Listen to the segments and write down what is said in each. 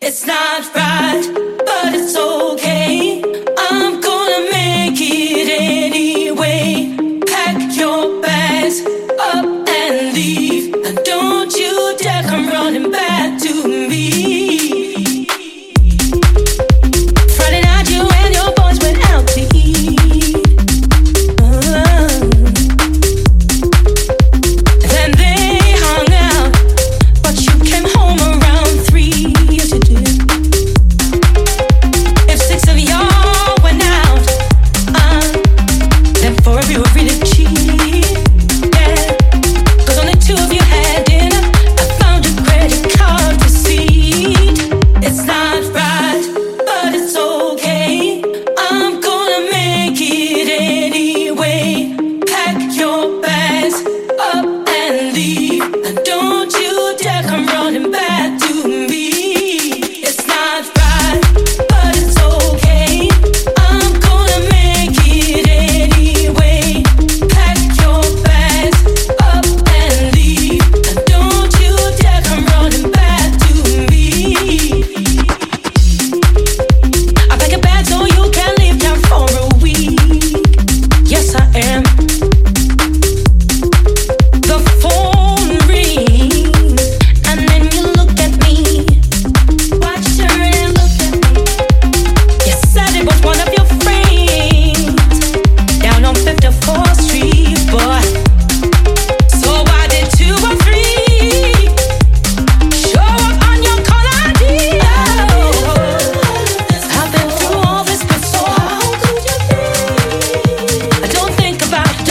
It's not right, but it's okay. I'm gonna make it anyway. Pack your bags up and leave, and don't you dare come running back to me. Friday night, you and your boys went out to eat. Then they hung out, but you came home around 3. Yes, you did. If 6 of y'all went out, then 4 of you were really cheap. Yeah, 'cause only 2 of you had dinner. I found a credit card receipt. It's not right, but it's okay. I'm gonna make it anyway. Pack your bags up and leave, and don't you dare come running back to me. It's not right, but it's okay. I'm gonna make it anyway. Pack your bags up and leave, and don't you dare come running back to me. I pack a bag so you can leave town for a week. Yes, I am. The phone rings, and then you look at me. Watch, turn and look at me. You said it was one of your friends down on 54th Street, boy. So why did 2 or 3 show up on your call ID? I've been through all this before. How could you be? Don't think about it.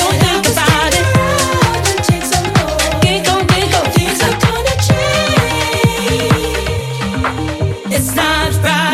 Things are gonna change. It's not right.